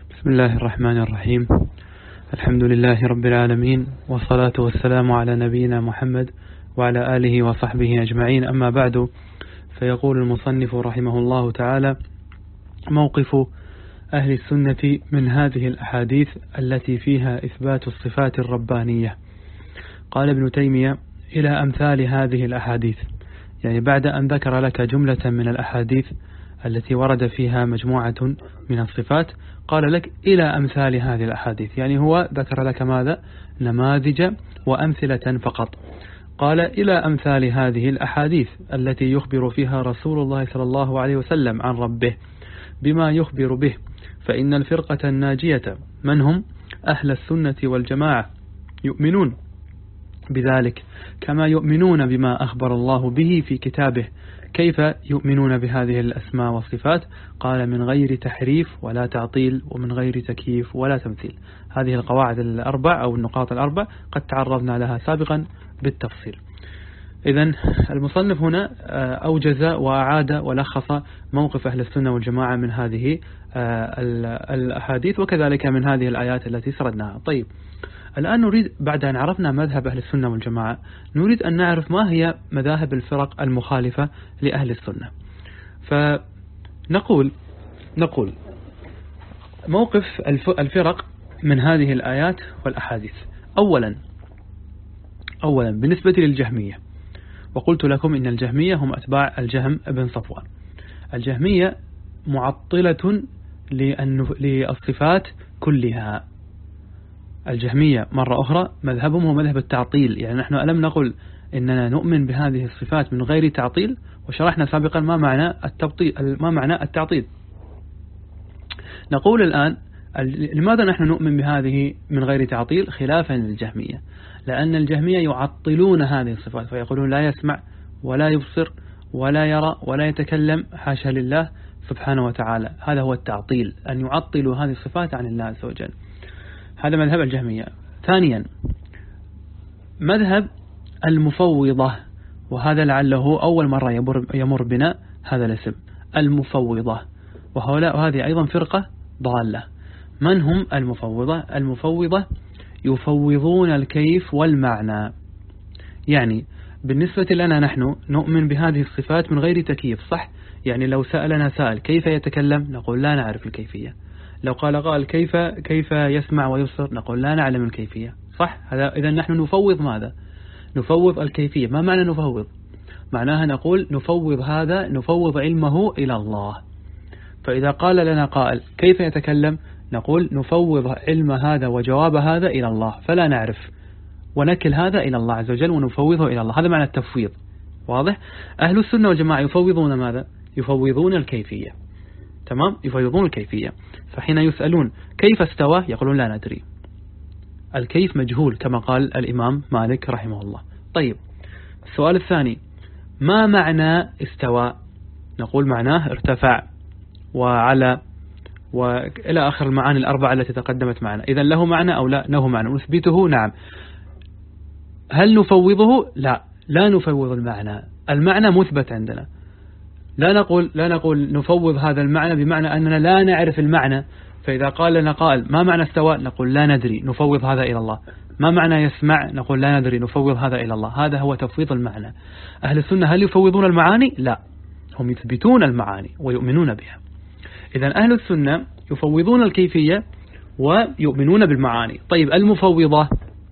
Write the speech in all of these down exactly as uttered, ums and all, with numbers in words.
بسم الله الرحمن الرحيم. الحمد لله رب العالمين، والصلاة والسلام على نبينا محمد وعلى آله وصحبه أجمعين. أما بعد، فيقول المصنف رحمه الله تعالى: موقف أهل السنة من هذه الأحاديث التي فيها إثبات الصفات الربانية. قال ابن تيمية: إلى أمثال هذه الأحاديث، يعني بعد أن ذكر لك جملة من الأحاديث التي ورد فيها مجموعة من الصفات، قال لك إلى أمثال هذه الأحاديث، يعني هو ذكر لك ماذا؟ نماذج وأمثلة فقط. قال: إلى أمثال هذه الأحاديث التي يخبر فيها رسول الله صلى الله عليه وسلم عن ربه بما يخبر به، فإن الفرقة الناجية من هم؟ أهل السنة والجماعة، يؤمنون بذلك كما يؤمنون بما أخبر الله به في كتابه. كيف يؤمنون بهذه الأسماء والصفات؟ قال: من غير تحريف ولا تعطيل، ومن غير تكييف ولا تمثيل. هذه القواعد الأربع أو النقاط الأربع قد تعرضنا لها سابقا بالتفصيل. إذن المصنف هنا أوجز وأعاد ولخص موقف أهل السنة والجماعة من هذه الأحاديث، وكذلك من هذه الآيات التي سردناها. طيب، الآن نريد بعد أن عرفنا مذهب أهل السنة والجماعة، نريد أن نعرف ما هي مذاهب الفرق المخالفة لأهل السنة. فنقول نقول موقف الفرق من هذه الآيات والأحاديث. أولا أولا بالنسبة للجهمية، وقلت لكم إن الجهمية هم أتباع الجهم بن صفوان. الجهمية معطلة للصفات كلها. الجهمية مرة أخرى مذهبهم هو مذهب التعطيل، يعني نحن ألم نقل إننا نؤمن بهذه الصفات من غير تعطيل، وشرحنا سابقا ما معنى التبطيل، ما معنى التعطيل. نقول الآن لماذا نحن نؤمن بهذه من غير تعطيل خلافا للجهمية؟ لأن الجهمية يعطلون هذه الصفات، فيقولون لا يسمع ولا يبصر ولا يرى ولا يتكلم، حاشا لله سبحانه وتعالى. هذا هو التعطيل، أن يعطلوا هذه الصفات عن الله عز وجل. هذا مذهب الجهمية. ثانيا مذهب المفوضة، وهذا لعله أول مرة يمر بنا هذا الاسم، المفوضة، وهؤلاء هذه أيضا فرقة ضالة. من هم المفوضة؟ المفوضة يفوضون الكيف والمعنى، يعني بالنسبة لنا نحن نؤمن بهذه الصفات من غير تكييف، صح؟ يعني لو سألنا سائل كيف يتكلم، نقول لا نعرف الكيفية. لو قال قال كيف كيف يسمع ويبصر، نقول لا نعلم الكيفية، صح؟ هذا إذا نحن نفوض ماذا؟ نفوض الكيفية. ما معنى نفوض؟ معناها نقول نفوض هذا، نفوض علمه إلى الله. فإذا قال لنا قائل كيف يتكلم، نقول نفوض علم هذا وجواب هذا إلى الله، فلا نعرف، ونكل هذا إلى الله عز وجل ونفوضه إلى الله. هذا معنى التفويض، واضح؟ أهل السنة والجماعة يفوضون ماذا؟ يفوضون الكيفية، تمام؟ يفوضون الكيفية. فحين يسألون كيف استوى، يقولون لا ندري، الكيف مجهول كما قال الإمام مالك رحمه الله. طيب، السؤال الثاني: ما معنى استوى؟ نقول معناه ارتفع وعلى وإلى آخر المعاني الأربعة التي تقدمت معنا. إذا له معنى أو لا؟ له معنى. نثبته؟ نعم. هل نفوضه؟ لا، لا نفوض المعنى. المعنى مثبت عندنا. لا نقول لا نقول نفوض هذا المعنى بمعنى أننا لا نعرف المعنى. فإذا قال لنا قائل ما معنى استوى، نقول لا ندري، نفوض هذا إلى الله. ما معنى يسمع، نقول لا ندري، نفوض هذا إلى الله. هذا هو تفويض المعنى. أهل السنة هل يفوضون المعاني؟ لا، هم يثبتون المعاني ويؤمنون بها. إذن أهل السنة يفوضون الكيفية ويؤمنون بالمعاني. طيب، المفوضة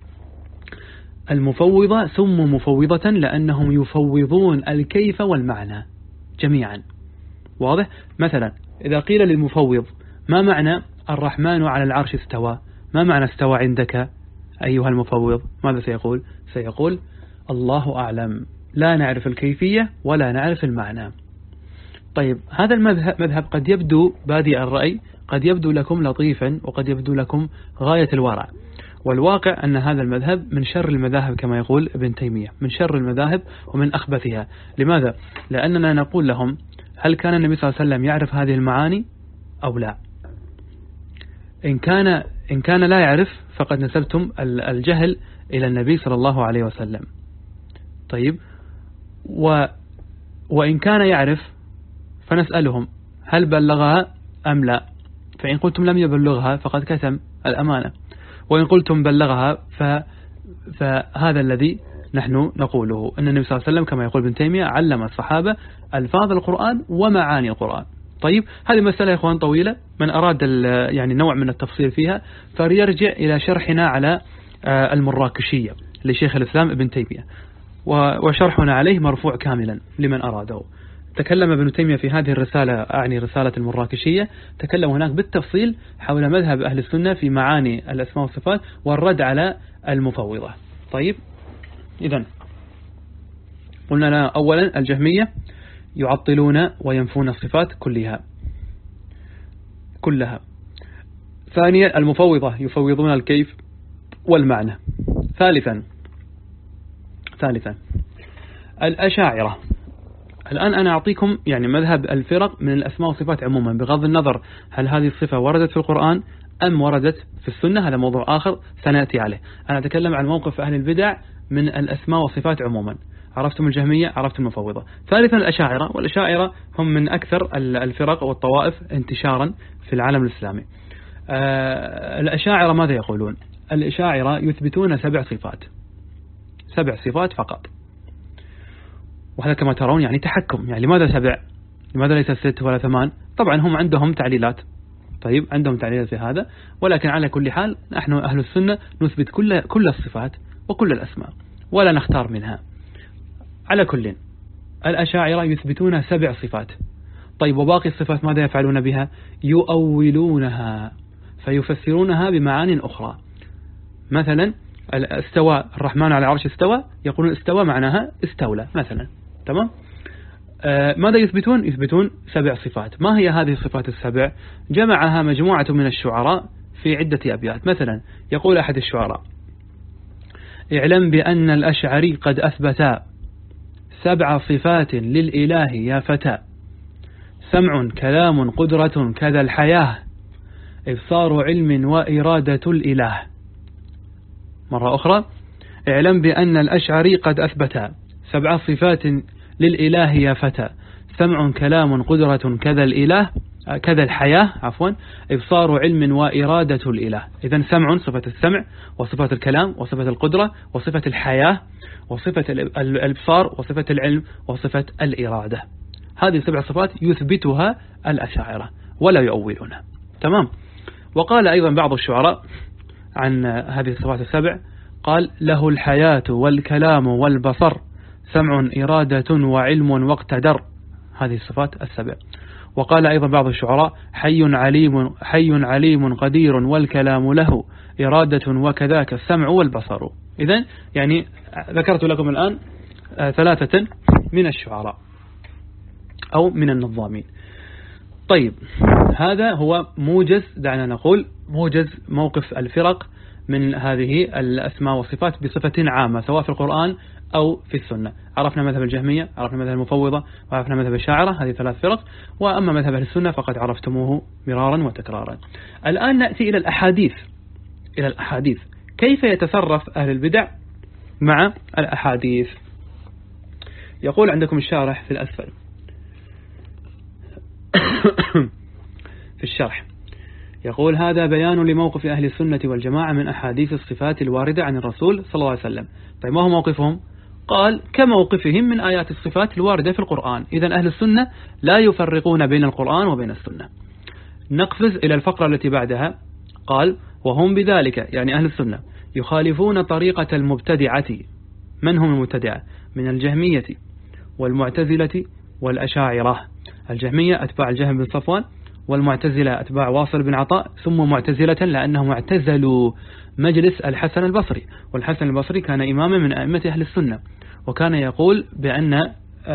المفوضة سموا مفوضة لأنهم يفوضون الكيف والمعنى جميعا، واضح؟ مثلا إذا قيل للمفوض ما معنى الرحمن على العرش استوى، ما معنى استوى عندك أيها المفوض؟ ماذا سيقول؟ سيقول الله أعلم، لا نعرف الكيفية ولا نعرف المعنى. طيب، هذا المذهب مذهب قد يبدو بادئ الرأي، قد يبدو لكم لطيفا، وقد يبدو لكم غاية الورع، والواقع أن هذا المذهب من شر المذاهب كما يقول ابن تيمية، من شر المذاهب ومن أخبثها. لماذا؟ لأننا نقول لهم هل كان النبي صلى الله عليه وسلم يعرف هذه المعاني أو لا؟ إن كان إن كان لا يعرف فقد نسبتم الجهل إلى النبي صلى الله عليه وسلم. طيب، و وإن كان يعرف فنسألهم هل بلغها أم لا؟ فإن قلتم لم يبلغها فقد كتم الأمانة، وإن قلتم بلغها ف... فهذا الذي نحن نقوله، أن النبي صلى الله عليه وسلم كما يقول ابن تيمية علم الصحابة ألفاظ القرآن ومعاني القرآن. طيب هذه مسألة يا إخوان طويلة، من أراد يعني نوع من التفصيل فيها فليرجع إلى شرحنا على المراكشية لشيخ الإسلام ابن تيمية، وشرحنا عليه مرفوع كاملا لمن أراده. تكلم ابن تيمية في هذه الرسالة، أعني رسالة المراكشية، تكلم هناك بالتفصيل حول مذهب أهل السنة في معاني الأسماء والصفات والرد على المفوضة. طيب إذن قلنا لنا أولا الجهمية يعطلون وينفون الصفات كلها كلها. ثانيا المفوضة يفوضون الكيف والمعنى. ثالثا ثالثا الأشاعرة. الآن أنا أعطيكم يعني مذهب الفرق من الأسماء والصفات عموما، بغض النظر هل هذه الصفة وردت في القرآن أم وردت في السنة، هذا موضوع آخر سنأتي عليه. أنا أتكلم عن موقف أهل البدع من الأسماء والصفات عموما. عرفتم الجهمية، عرفتم المفوضة. ثالثا الأشاعرة، والأشاعرة هم من أكثر الفرق والطوائف انتشارا في العالم الإسلامي. الأشاعرة ماذا يقولون؟ الأشاعرة يثبتون سبع صفات، سبع صفات فقط، وهذا كما ترون يعني تحكم. يعني لماذا سبع؟ لماذا ليس ست ولا ثمان؟ طبعا هم عندهم تعليلات، طيب عندهم تعليلات في هذا، ولكن على كل حال نحن أهل السنة نثبت كل كل الصفات وكل الأسماء ولا نختار منها. على كل الأشاعرة يثبتون سبع صفات. طيب وباقي الصفات ماذا يفعلون بها؟ يؤولونها فيفسرونها بمعان أخرى. مثلا استوى الرحمن على عرش استوى، يقولون استوى معناها استولى مثلا. تمام. آه ماذا يثبتون؟ يثبتون سبع صفات. ما هي هذه الصفات السبع؟ جمعها مجموعة من الشعراء في عدة أبيات. مثلا يقول أحد الشعراء: اعلم بأن الأشعري قد أثبتا سبع صفات للإله يا فتى، سمع كلام قدرة كذا الحياة، إبصار علم وإرادة الإله. مرة أخرى: اعلم بأن الأشعري قد أثبتا سبع صفات للإله يا فتى، سمع كلام قدرة كذا الإله كذا الحياة عفوا، إبصار علم وإرادة الإله. إذن سمع صفة السمع، وصفة الكلام، وصفة القدرة، وصفة الحياة، وصفة الإبصار، وصفة العلم، وصفة الإرادة. هذه سبع صفات يثبتها الأشاعرة ولا يؤولونها. تمام. وقال أيضا بعض الشعراء عن هذه الصفات السبع، قال: له الحياة والكلام والبصر، سمع إرادة وعلم واقتدر. هذه الصفات السبع. وقال أيضا بعض الشعراء: حي عليم حي عليم قدير والكلام له إرادة وكذاك السمع والبصر. إذن يعني ذكرت لكم الآن ثلاثة من الشعراء أو من النظامين. طيب هذا هو موجز، دعنا نقول موجز موقف الفرق من هذه الأسماء والصفات بصفة عامة، سواء في القرآن أو في السنة. عرفنا مذهب الجهمية، عرفنا مذهب المفوضة، وعرفنا مذهب الشاعرة، هذه ثلاث فرق. وأما مذهب أهل السنة فقد عرفتموه مرارا وتكرارا. الآن نأتي إلى الأحاديث. إلى الأحاديث كيف يتصرف أهل البدع مع الأحاديث؟ يقول عندكم الشارح في الأسفل في الشرح، يقول: هذا بيان لموقف أهل السنة والجماعة من أحاديث الصفات الواردة عن الرسول صلى الله عليه وسلم. طيب ما هو موقفهم؟ قال: كموقفهم من آيات الصفات الواردة في القرآن. إذن أهل السنة لا يفرقون بين القرآن وبين السنة. نقفز إلى الفقرة التي بعدها. قال: وهم بذلك يعني أهل السنة يخالفون طريقة المبتدعة. من هم المبتدعة؟ من الجهمية والمعتزلة والأشاعرة. الجهمية أتباع الجهم بن صفوان، والمعتزلة أتباع واصل بن عطاء، ثم معتزلة لأنهم اعتزلوا مجلس الحسن البصري. والحسن البصري كان إماما من أئمة أهل السنة، وكان يقول بأن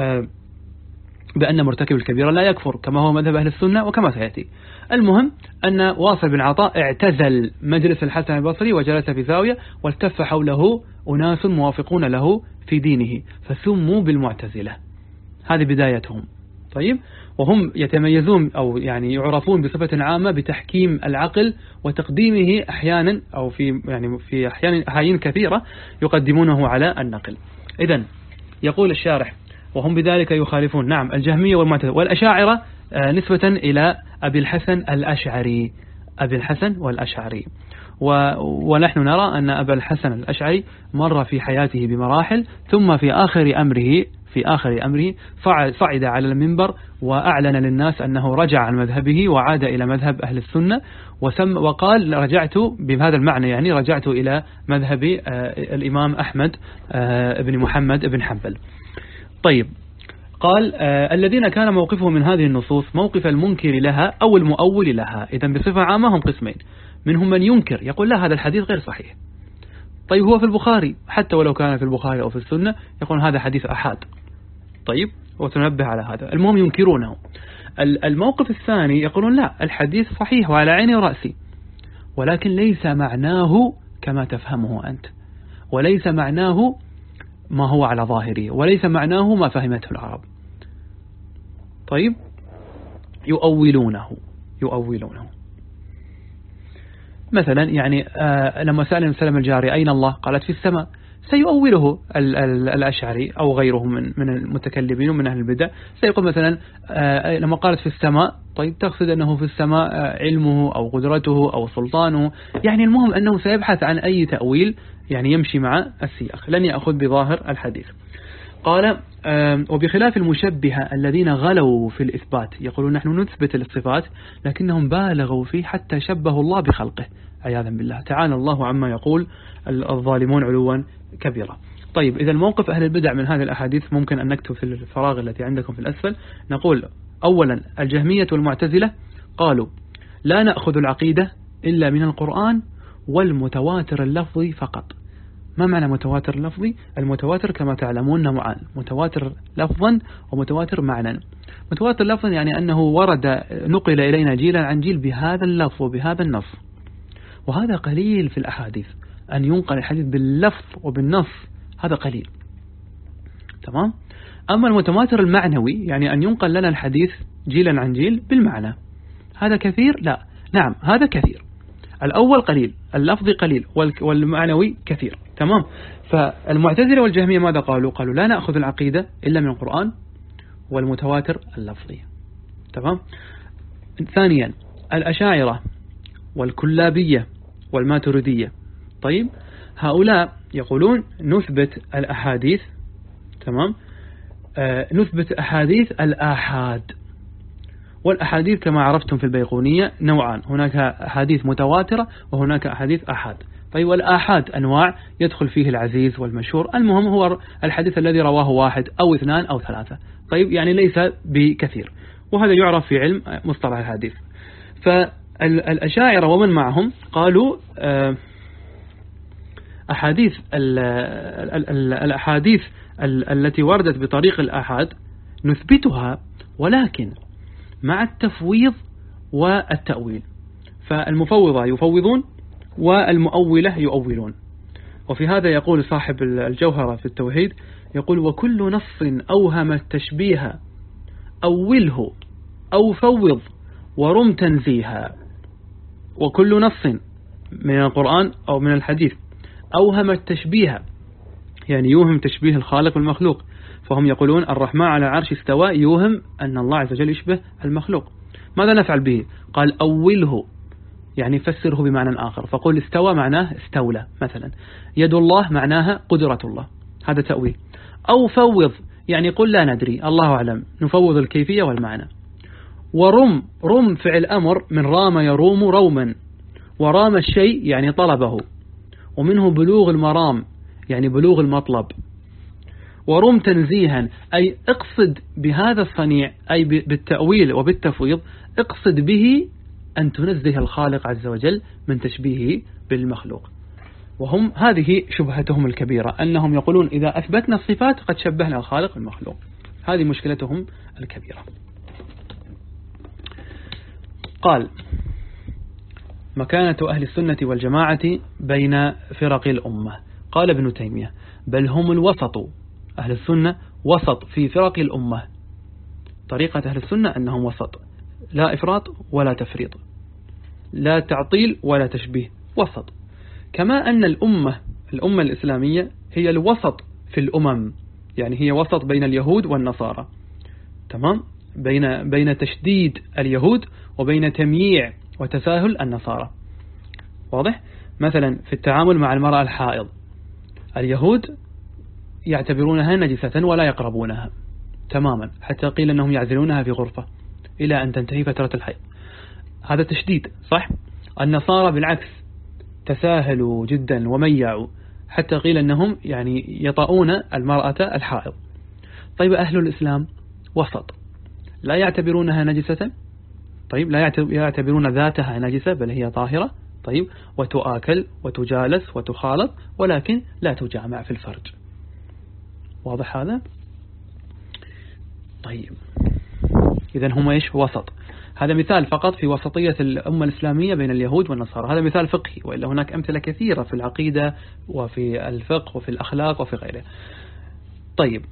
بأن مرتكب الكبيرة لا يكفر، كما هو مذهب أهل السنة وكما سيأتي. المهم أن واصل بن عطاء اعتزل مجلس الحسن البصري وجلس في زاوية، والتف حوله أناس موافقون له في دينه فسموا بالمعتزلة. هذه بدايتهم. طيب، وهم يتميزون أو يعني يعرفون بصفة عامة بتحكيم العقل وتقديمه أحيانا، أو في يعني في أحيان أحيان كثيرة يقدمونه على النقل. إذن يقول الشارح: وهم بذلك يخالفون نعم الجهمية والمعتزلة والأشاعرة نسبة إلى أبي الحسن الأشعري، أبي الحسن والأشعري. ونحن نرى أن أبا الحسن الأشعري مر في حياته بمراحل، ثم في آخر أمره في آخر أمره صعد على المنبر وأعلن للناس أنه رجع عن مذهبه وعاد إلى مذهب أهل السنة، وسم وقال رجعت بهذا المعنى، يعني رجعت إلى مذهب الإمام أحمد بن محمد بن حنبل. طيب، قال الذين كان موقفه من هذه النصوص موقف المنكر لها أو المؤول لها. إذن بصفة عامة هم قسمين، منهم من ينكر يقول لا هذا الحديث غير صحيح. طيب هو في البخاري، حتى ولو كان في البخاري أو في السنة يقول هذا حديث أحاد. طيب، وتنبه على هذا، المهم ينكرونه. الموقف الثاني يقولون لا الحديث صحيح وعلى عيني ورأسي، ولكن ليس معناه كما تفهمه أنت، وليس معناه ما هو على ظاهره، وليس معناه ما فهمته العرب. طيب، يؤولونه يؤولونه مثلا يعني آه لما سأل سلم الجاري أين الله قالت في السماء، سيؤوله ال ال الأشعري أو غيره من من المتكلمين ومن أهل البدع، سيقول مثلا آه لما قالت في السماء، طيب تقصد أنه في السماء آه علمه أو قدرته أو سلطانه، يعني المهم أنه سيبحث عن أي تأويل يعني يمشي مع السياق، لن يأخذ بظاهر الحديث. قال آه وبخلاف المشبهة الذين غلوا في الإثبات، يقولون نحن نثبت الصفات لكنهم بالغوا فيه حتى شبهوا الله بخلقه عياذا بالله، تعالى الله عما يقول الظالمون علوا كبيرا. طيب، إذا الموقف أهل البدع من هذه الأحاديث ممكن أن نكتب في الفراغ التي عندكم في الأسفل. نقول أولا الجهمية والمعتزلة قالوا لا نأخذ العقيدة إلا من القرآن والمتواتر اللفظي فقط. ما معنى متواتر لفظي؟ المتواتر كما تعلمون نوعان، متواتر لفظا ومتواتر معنى. متواتر لفظا يعني أنه ورد نقل إلينا جيلا عن جيل بهذا اللفظ وبهذا النص، وهذا قليل في الأحاديث، أن ينقل الحديث باللفظ وبالنص هذا قليل. تمام. أما المتواتر المعنوي يعني أن ينقل لنا الحديث جيلا عن جيل بالمعنى، هذا كثير؟ لا، نعم هذا كثير. الأول قليل، اللفظ قليل، والمعنوي كثير. تمام. فالمعتزلة والجهمية ماذا قالوا؟ قالوا لا نأخذ العقيدة إلا من القرآن والمتواتر اللفظي. تمام. ثانيا الأشاعرة والكلابية والماتريدية، طيب هؤلاء يقولون نثبت الأحاديث، تمام، آه نثبت أحاديث الآحاد. والأحاديث كما عرفتم في البيقونية نوعان، هناك أحاديث متواترة وهناك أحاديث آحاد. طيب، والآحاد أنواع يدخل فيه العزيز والمشهور، المهم هو الحديث الذي رواه واحد أو اثنان أو ثلاثة، طيب يعني ليس بكثير، وهذا يعرف في علم مصطلح الحديث. فالأشاعرة ومن معهم قالوا أحاديث الأحاديث التي وردت بطريق الآحاد نثبتها، ولكن مع التفويض والتأويل. فالمفوضة يفوضون والمؤولة يؤولون. وفي هذا يقول صاحب الجوهرة في التوحيد، يقول وكل نص أوهم التشبيه أوله أو فوض ورم تنزيها. وكل نص من القرآن أو من الحديث أوهم التشبيه، يعني يوهم تشبيه الخالق والمخلوق، فهم يقولون الرحمن على عرش استوى، يوهم أن الله عز وجل يشبه المخلوق. ماذا نفعل به؟ قال أوله، يعني فسره بمعنى آخر، فقول استوى معناه استولى مثلا، يد الله معناها قدرة الله، هذا تأويل. أو فوض، يعني قل لا ندري الله أعلم، نفوض الكيفية والمعنى. ورم، رم فعل أمر من رام يروم روما، ورام الشيء يعني طلبه، ومنه بلوغ المرام يعني بلوغ المطلب. ورم تنزيها أي اقصد بهذا الصنيع، أي بالتأويل وبالتفويض اقصد به أن تنزه الخالق عز وجل من تشبيهه بالمخلوق. وهم هذه شبهتهم الكبيرة، أنهم يقولون إذا أثبتنا الصفات قد شبهنا الخالق بالمخلوق، هذه مشكلتهم الكبيرة. قال مكانة أهل السنة والجماعة بين فرق الأمة. قال ابن تيمية بل هم الوسط، أهل السنة وسط في فرق الأمة. طريقة أهل السنة أنهم وسط، لا إفراط ولا تفريط، لا تعطيل ولا تشبيه، وسط. كما أن الأمة الأمة الإسلامية هي الوسط في الأمم، يعني هي وسط بين اليهود والنصارى، تمام، بين بين تشديد اليهود وبين تمييع وتساهل النصارى. واضح؟ مثلا في التعامل مع المرأة الحائض، اليهود يعتبرونها نجسة ولا يقربونها تماما، حتى قيل أنهم يعزلونها في غرفة إلى أن تنتهي فترة الحيض. هذا تشديد، صح؟ النصارى بالعكس تساهلوا جدا وميعوا، حتى قيل أنهم يعني يطؤون المرأة الحائض. طيب أهل الإسلام وسط، لا يعتبرونها نجسة، طيب لا يعتبرون ذاتها نجسة بل هي طاهرة، طيب وتؤكل وتجالس وتخالط، ولكن لا تجامع في الفرج. واضح هذا؟ طيب إذن هم إيش؟ وسط. هذا مثال فقط في وسطية الأمة الإسلامية بين اليهود والنصارى، هذا مثال فقهي، وإلا هناك أمثلة كثيرة في العقيدة وفي الفقه وفي الأخلاق وفي غيره. طيب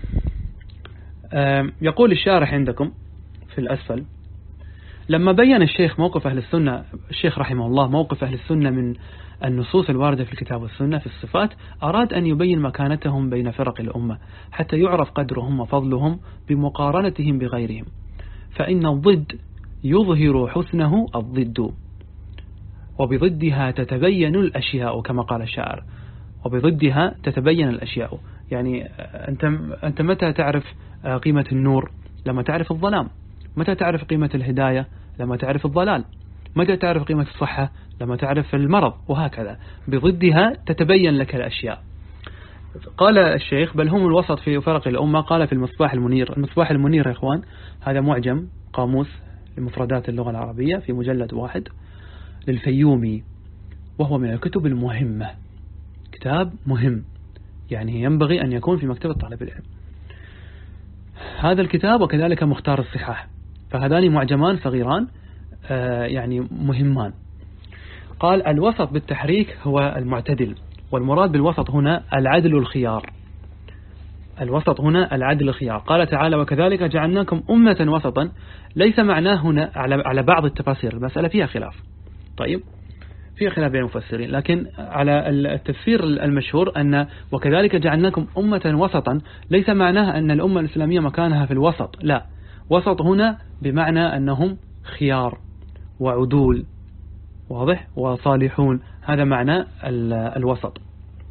يقول الشارح عندكم في الأسفل: لما بين الشيخ موقف أهل السنة، الشيخ رحمه الله موقف أهل السنة من النصوص الواردة في الكتاب والسنة في الصفات، أراد أن يبين مكانتهم بين فرق الأمة حتى يعرف قدرهم وفضلهم بمقارنتهم بغيرهم، فإن الضد يظهر حسنه الضد، وبضدها تتبين الأشياء كما قال الشاعر، وبضدها تتبين الأشياء. يعني أنت, أنت متى تعرف قيمة النور؟ لما تعرف الظلام. متى تعرف قيمة الهداية؟ لما تعرف الضلال. متى تعرف قيمة الصحة؟ لما تعرف المرض، وهكذا بضدها تتبين لك الأشياء. قال الشيخ: بل هم الوسط في فرق الأمة. قال في المصباح المنير. المصباح المنير يا إخوان هذا معجم قاموس لمفردات اللغة العربية في مجلد واحد للفيومي، وهو من الكتب المهمة، كتاب مهم يعني ينبغي أن يكون في مكتبة طالب العلم. هذا الكتاب وكذلك مختار الصحاح، فهذان معجمان صغيران يعني مهمان. قال: الوسط بالتحريك هو المعتدل، والمراد بالوسط هنا العدل الخيار. الوسط هنا العدل الخيار. قال تعالى: وكذلك جعلناكم أمة وسطا. ليس معناه هنا على بعض التفاسير، المسألة فيها خلاف، طيب فيها خلاف بين المفسرين، لكن على التفسير المشهور أن وكذلك جعلناكم أمة وسطا ليس معناه أن الأمة الإسلامية مكانها في الوسط، لا، وسط هنا بمعنى أنهم خيار وعدول، واضح، وصالحون، هذا معنى الوسط.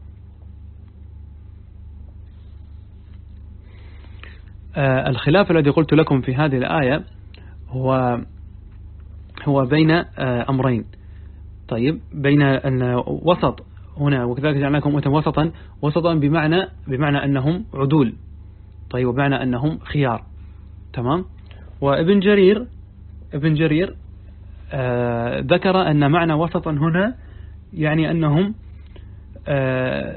الخلاف الذي قلت لكم في هذه الآية هو هو بين أمرين، طيب بين أن وسط هنا وكذلك جعلناكم أمة وسطا، وسطا بمعنى بمعنى أنهم عدول، طيب وبمعنى أنهم خيار، تمام. وابن جرير ابن جرير آه ذكر أن معنى وسطا هنا يعني أنهم آه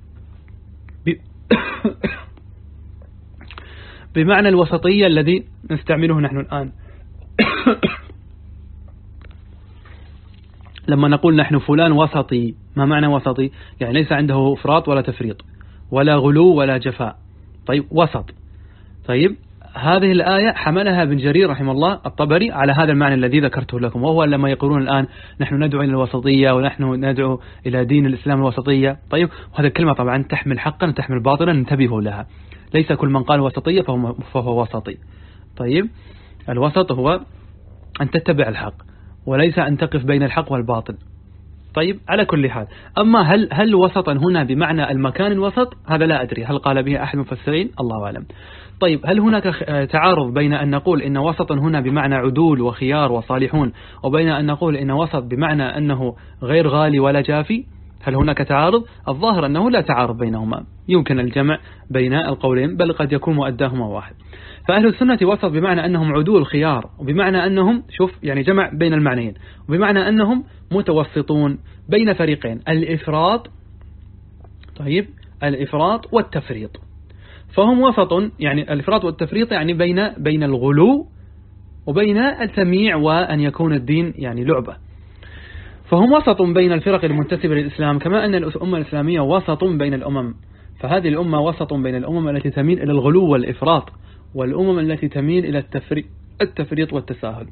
بمعنى الوسطية الذي نستعمله نحن الآن. لما نقول نحن فلان وسطي، ما معنى وسطي؟ يعني ليس عنده إفراط ولا تفريط ولا غلو ولا جفاء، طيب وسط. طيب هذه الآية حملها ابن جرير رحمه الله الطبري على هذا المعنى الذي ذكرته لكم، وهو لما يقولون الآن نحن ندعو إلى الوسطية ونحن ندعو إلى دين الإسلام الوسطية، طيب وهذا الكلمة طبعا تحمل حقا وتحمل باطلا، انتبهوا لها، ليس كل من قال وسطية فهو, فهو وسطي. طيب الوسط هو أن تتبع الحق وليس أن تقف بين الحق والباطل. طيب على كل حال، أما هل هل وسطا هنا بمعنى المكان الوسط؟ هذا لا أدري، هل قال به أحد المفسرين؟ الله أعلم. طيب هل هناك تعارض بين أن نقول إن وسطا هنا بمعنى عدول وخيار وصالحون، وبين أن نقول إن وسط بمعنى أنه غير غالي ولا جافي؟ هل هناك تعارض؟ الظاهر أنه لا تعارض بينهما، يمكن الجمع بين القولين، بل قد يكون مؤداهما واحد. فأهل السنة وسط بمعنى أنهم عدول خيار، وبمعنى أنهم شوف يعني جمع بين المعنيين، وبمعنى أنهم متوسطون بين فريقين، الإفراط طيب الإفراط والتفريط، فهم وسط، يعني الإفراط والتفريط يعني بين بين الغلو وبين التمييع وأن يكون الدين يعني لعبة، فهم وسط بين الفرق المنتسبة للإسلام، كما أن الأمة الإسلامية وسط بين الأمم، فهذه الأمة وسط بين الأمم التي تميل إلى الغلو والإفراط، والأمم التي تميل إلى التفريط التفريط والتساهل.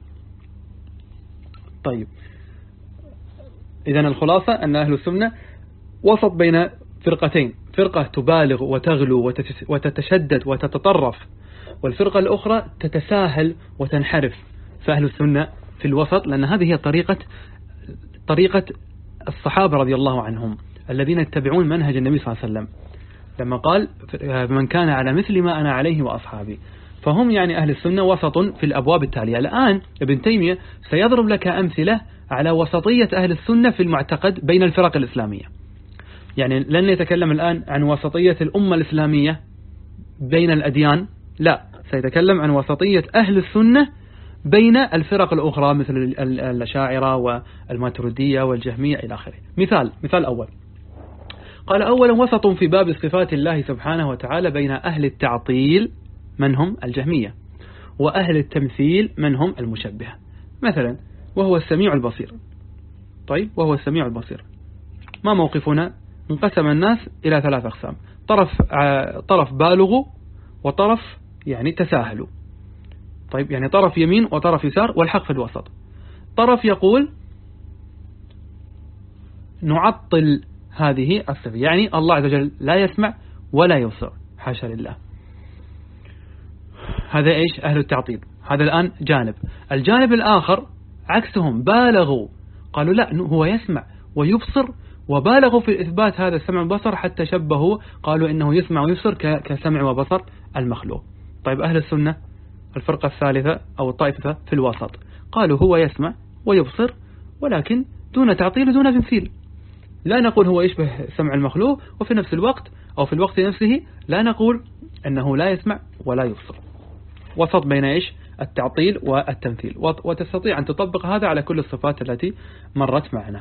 طيب إذن الخلاصة أن أهل السنة وسط بين فرقتين، فرقة تبالغ وتغلو وتتشدد وتتطرف، والفرقة الأخرى تتساهل وتنحرف، فأهل السنة في الوسط، لأن هذه هي طريقة طريقة الصحابة رضي الله عنهم الذين يتبعون منهج النبي صلى الله عليه وسلم، لما قال من كان على مثل ما أنا عليه وأصحابي. فهم يعني أهل السنة وسط في الأبواب التالية. الآن ابن تيمية سيضرب لك أمثلة على وسطية أهل السنة في المعتقد بين الفرق الإسلامية. يعني لن يتكلم الآن عن وسطية الأمة الإسلامية بين الأديان، لا، سيتكلم عن وسطية أهل السنة بين الفرق الأخرى مثل الأشاعرة والماتريدية والجهمية إلى آخره. مثال مثال أول، قال أولا وسط في باب صفات الله سبحانه وتعالى بين أهل التعطيل من هم الجهمية وأهل التمثيل من هم المشبهة. مثلا وهو السميع البصير. طيب وهو السميع البصير، ما موقفنا؟ انقسم الناس إلى ثلاث أقسام، طرف طرف بالغوا وطرف يعني تساهلوا. طيب يعني طرف يمين وطرف يسار والحق في الوسط. طرف يقول نعطل هذه الصفة، يعني الله عز وجل لا يسمع ولا يبصر، حاشا لله. هذا إيش؟ أهل التعطيل. هذا الآن جانب. الجانب الآخر عكسهم، بالغوا، قالوا لا هو يسمع ويبصر، وبالغوا في إثبات هذا السمع والبصر حتى شبهوا، قالوا إنه يسمع ويبصر كسمع وبصر المخلوق. طيب أهل السنة الفرقة الثالثة أو الطائفة في الوسط، قالوا هو يسمع ويبصر ولكن دون تعطيل ودون تمثيل. لا نقول هو يشبه سمع المخلوق، وفي نفس الوقت أو في الوقت نفسه لا نقول أنه لا يسمع ولا يبصر. وسط بين إيش؟ التعطيل والتمثيل. وتستطيع أن تطبق هذا على كل الصفات التي مرت معنا.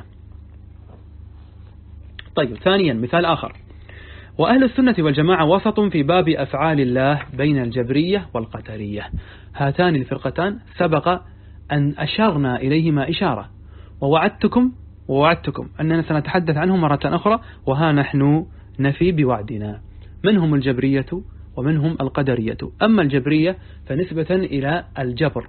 طيب ثانيا مثال آخر، وأهل السنة والجماعة وسط في باب أفعال الله بين الجبرية والقدرية. هاتان الفرقتان سبق أن أشرنا إليهما إشارة، ووعدتكم ووعدتكم أننا سنتحدث عنه مرة أخرى، وها نحن نفي بوعدنا. منهم الجبرية ومنهم القدرية. أما الجبرية فنسبة إلى الجبر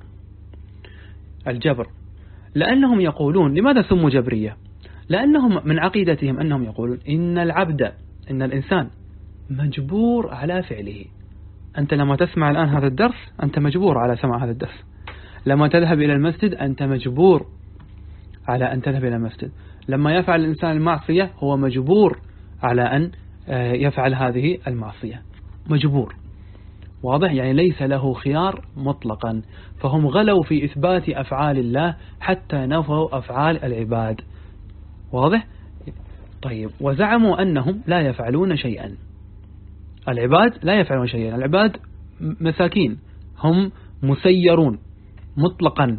الجبر لأنهم يقولون، لماذا سموا جبرية؟ لأنهم من عقيدتهم أنهم يقولون إن العبد إن الإنسان مجبور على فعله. أنت لما تسمع الآن هذا الدرس أنت مجبور على سماع هذا الدرس. لما تذهب إلى المسجد أنت مجبور على أن تذهب إلى المسجد. لما يفعل الإنسان المعصية هو مجبور على أن يفعل هذه المعصية، مجبور. واضح؟ يعني ليس له خيار مطلقا. فهم غلوا في إثبات أفعال الله حتى نفوا أفعال العباد. واضح؟ طيب وزعموا أنهم لا يفعلون شيئا. العباد لا يفعلون شيئا، العباد مساكين، هم مسيرون مطلقا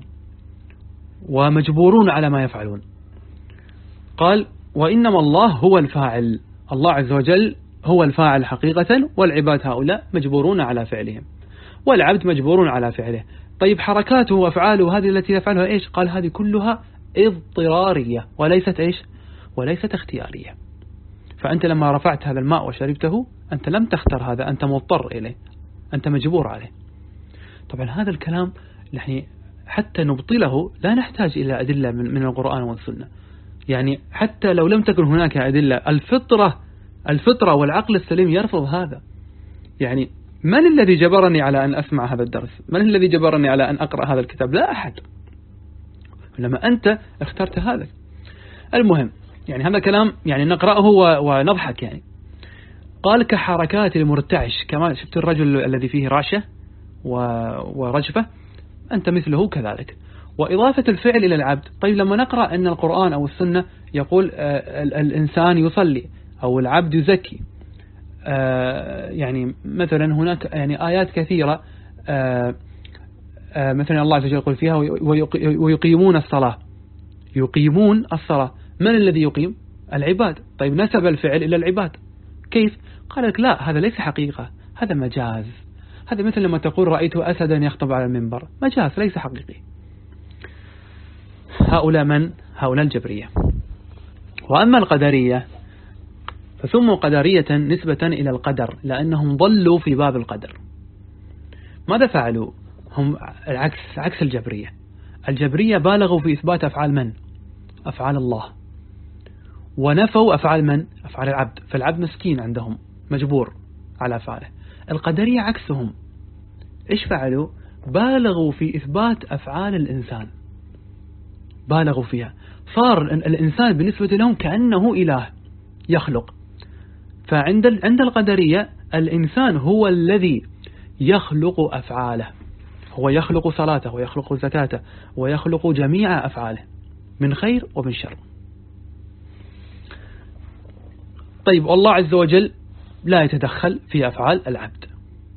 ومجبورون على ما يفعلون. قال وإنما الله هو الفاعل، الله عز وجل هو الفاعل حقيقة، والعباد هؤلاء مجبورون على فعلهم، والعبد مجبور على فعله. طيب حركاته وأفعاله هذه التي يفعلها إيش؟ قال هذه كلها اضطرارية وليست إيش؟ وليست اختيارية. فأنت لما رفعت هذا الماء وشربته أنت لم تختر هذا، أنت مضطر إليه، أنت مجبور عليه. طبعا هذا الكلام نحن حتى نبطله لا نحتاج إلى أدلة من القرآن والسنة. يعني حتى لو لم تكن هناك أدلة، الفطرة الفطرة والعقل السليم يرفض هذا. يعني من الذي جبرني على أن أسمع هذا الدرس؟ من الذي جبرني على أن أقرأ هذا الكتاب؟ لا أحد، لما أنت اخترت هذا. المهم يعني هذا كلام يعني نقرأه ونضحك. يعني قال كحركات المرتعش، كما شفت الرجل الذي فيه رعشة ورجفة أنت مثله كذلك. وإضافة الفعل إلى العبد. طيب لما نقرأ أن القرآن أو السنة يقول الإنسان يصلي أو العبد يزكي، يعني مثلا هناك يعني آيات كثيرة مثلا الله عز وجل يقول فيها ويقيمون الصلاة، يقيمون الصلاة. من الذي يقيم؟ العباد. طيب نسب الفعل إلى العباد، كيف؟ قال لك لا هذا ليس حقيقة، هذا مجاز. هذا مثل لما تقول رأيت أسدا يخطب على المنبر، مجاز ليس حقيقي. هؤلاء من؟ هؤلاء الجبرية. وأما القدرية فسموا قدرية نسبة إلى القدر لأنهم ضلوا في باب القدر. ماذا فعلوا؟ هم العكس، عكس الجبرية. الجبرية بالغوا في إثبات أفعال من؟ أفعال الله، ونفوا أفعال من؟ أفعال العبد. فالعبد مسكين عندهم مجبور على أفعاله. القدرية عكسهم، إيش فعلوا؟ بالغوا في إثبات أفعال الإنسان. بالغوا فيها، صار الإنسان بالنسبة لهم كأنه إله يخلق. فعند عند القدرية الإنسان هو الذي يخلق أفعاله، هو يخلق صلاته ويخلق زكاته ويخلق جميع أفعاله من خير ومن شر. طيب والله عز وجل لا يتدخل في أفعال العبد،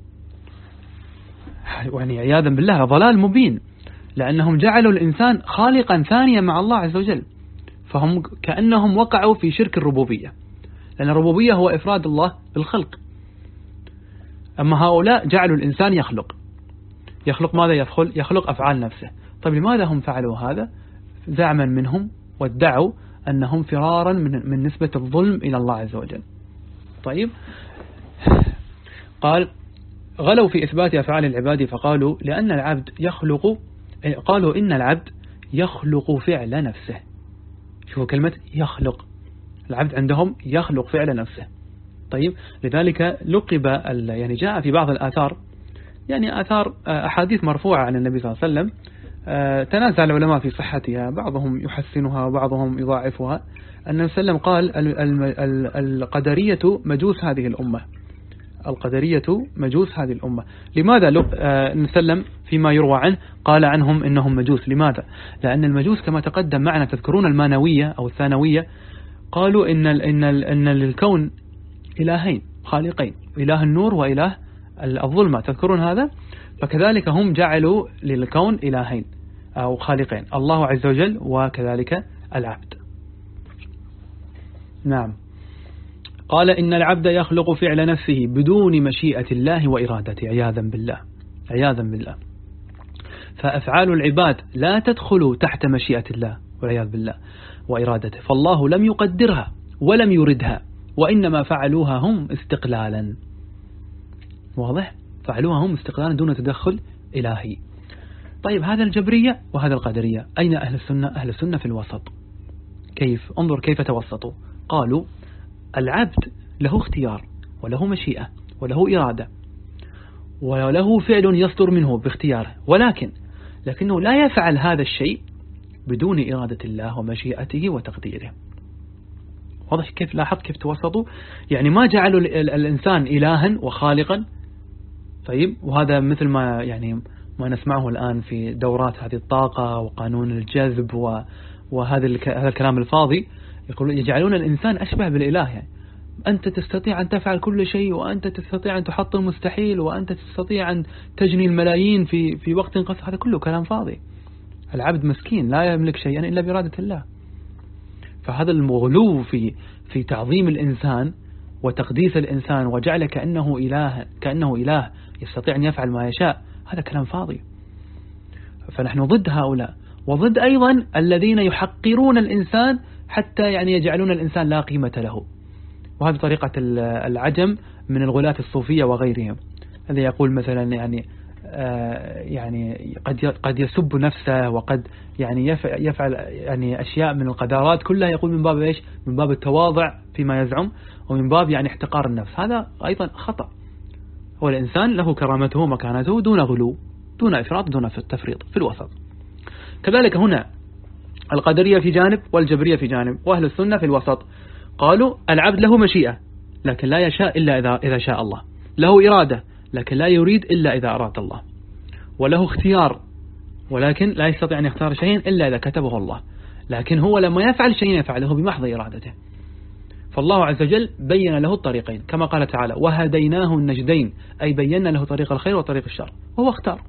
يعني عياذا بالله ضلال مبين، لأنهم جعلوا الإنسان خالقا ثانيا مع الله عز وجل، فهم كأنهم وقعوا في شرك الربوبية، لأن الربوبية هو إفراد الله بالخلق. أما هؤلاء جعلوا الإنسان يخلق يخلق ماذا؟ يدخل يخلق أفعال نفسه. طيب لماذا هم فعلوا هذا؟ زعما منهم وادعوا أنهم فرارا من, من نسبة الظلم إلى الله عز وجل. طيب قال غلوا في إثبات أفعال العباد فقالوا لأن العبد يخلق، قالوا إن العبد يخلق فعل نفسه. شوفوا كلمة يخلق، العبد عندهم يخلق فعل نفسه. طيب لذلك لقب، يعني جاء في بعض الآثار، يعني آثار أحاديث مرفوعة عن النبي صلى الله عليه وسلم تنازع العلماء في صحتها، بعضهم يحسنها وبعضهم يضاعفها، أن النبي صلى الله عليه وسلم قال القدرية مجوس هذه الأمة، القدرية مجوس هذه الأمة. لماذا نسلم فيما يروى عنه قال عنهم إنهم مجوس؟ لماذا؟ لأن المجوس كما تقدم معنا، تذكرون المانوية أو الثانوية، قالوا إن إن إن للكون إلهين خالقين، إله النور وإله الظلمة، تذكرون هذا؟ فكذلك هم جعلوا للكون إلهين أو خالقين، الله عز وجل وكذلك العبد. نعم. قال إن العبد يخلق فعل نفسه بدون مشيئة الله وإرادته، عياذا بالله عياذا بالله. فأفعال العباد لا تدخل تحت مشيئة الله والعياذ بالله وإرادته، فالله لم يقدرها ولم يردها، وإنما فعلوها هم استقلالا. واضح؟ فعلوها هم استقلالا دون تدخل إلهي. طيب هذا الجبرية وهذا القدرية، أين أهل السنة؟ أهل السنة في الوسط. كيف؟ انظر كيف توسطوا. قالوا العبد له اختيار وله مشيئة وله إرادة وله فعل يصدر منه باختياره، ولكن لكنه لا يفعل هذا الشيء بدون إرادة الله ومشيئته وتقديره. واضح كيف؟ لاحظت كيف توسطوا؟ يعني ما جعلوا الإنسان إلها وخالقا. طيب وهذا مثل ما يعني ما نسمعه الآن في دورات هذه الطاقة وقانون الجذب وهذا هذا الكلام الفاضي، يقولون يجعلون الإنسان أشبه بالإله، يعني أنت تستطيع أن تفعل كل شيء، وأنت تستطيع أن تحط المستحيل، وأنت تستطيع أن تجني الملايين في في وقت قصير. هذا كله كلام فاضي. العبد مسكين لا يملك شيئا إلا بإرادة الله. فهذا المغلو في في تعظيم الإنسان وتقديس الإنسان وجعله كأنه إله كأنه إله يستطيع أن يفعل ما يشاء، هذا كلام فاضي. فنحن ضد هؤلاء، وضد أيضا الذين يحقرون الإنسان حتى يعني يجعلون الإنسان لا قيمة له. وهذه طريقة العجم من الغلاة الصوفية وغيرهم، الذي يقول مثلا يعني آه يعني قد قد يسب نفسه، وقد يعني يفعل يعني أشياء من القدرات كلها، يقول من باب إيش؟ من باب التواضع فيما يزعم، ومن باب يعني احتقار النفس. هذا أيضا خطأ. هو الإنسان له كرامته ومكانته دون غلو، دون إفراط، دون تفريط، في الوسط. كذلك هنا القدرية في جانب والجبرية في جانب، وأهل السنة في الوسط. قالوا العبد له مشيئة لكن لا يشاء إلا إذا إذا شاء الله، له إرادة لكن لا يريد إلا إذا أراد الله، وله اختيار ولكن لا يستطيع أن يختار شيئا إلا إذا كتبه الله، لكن هو لما يفعل شيئا يفعله بمحض إرادته. فالله عز وجل بين له الطريقين كما قال تعالى وهديناه النجدين، أي بينا له طريق الخير وطريق الشر، وهو اختار.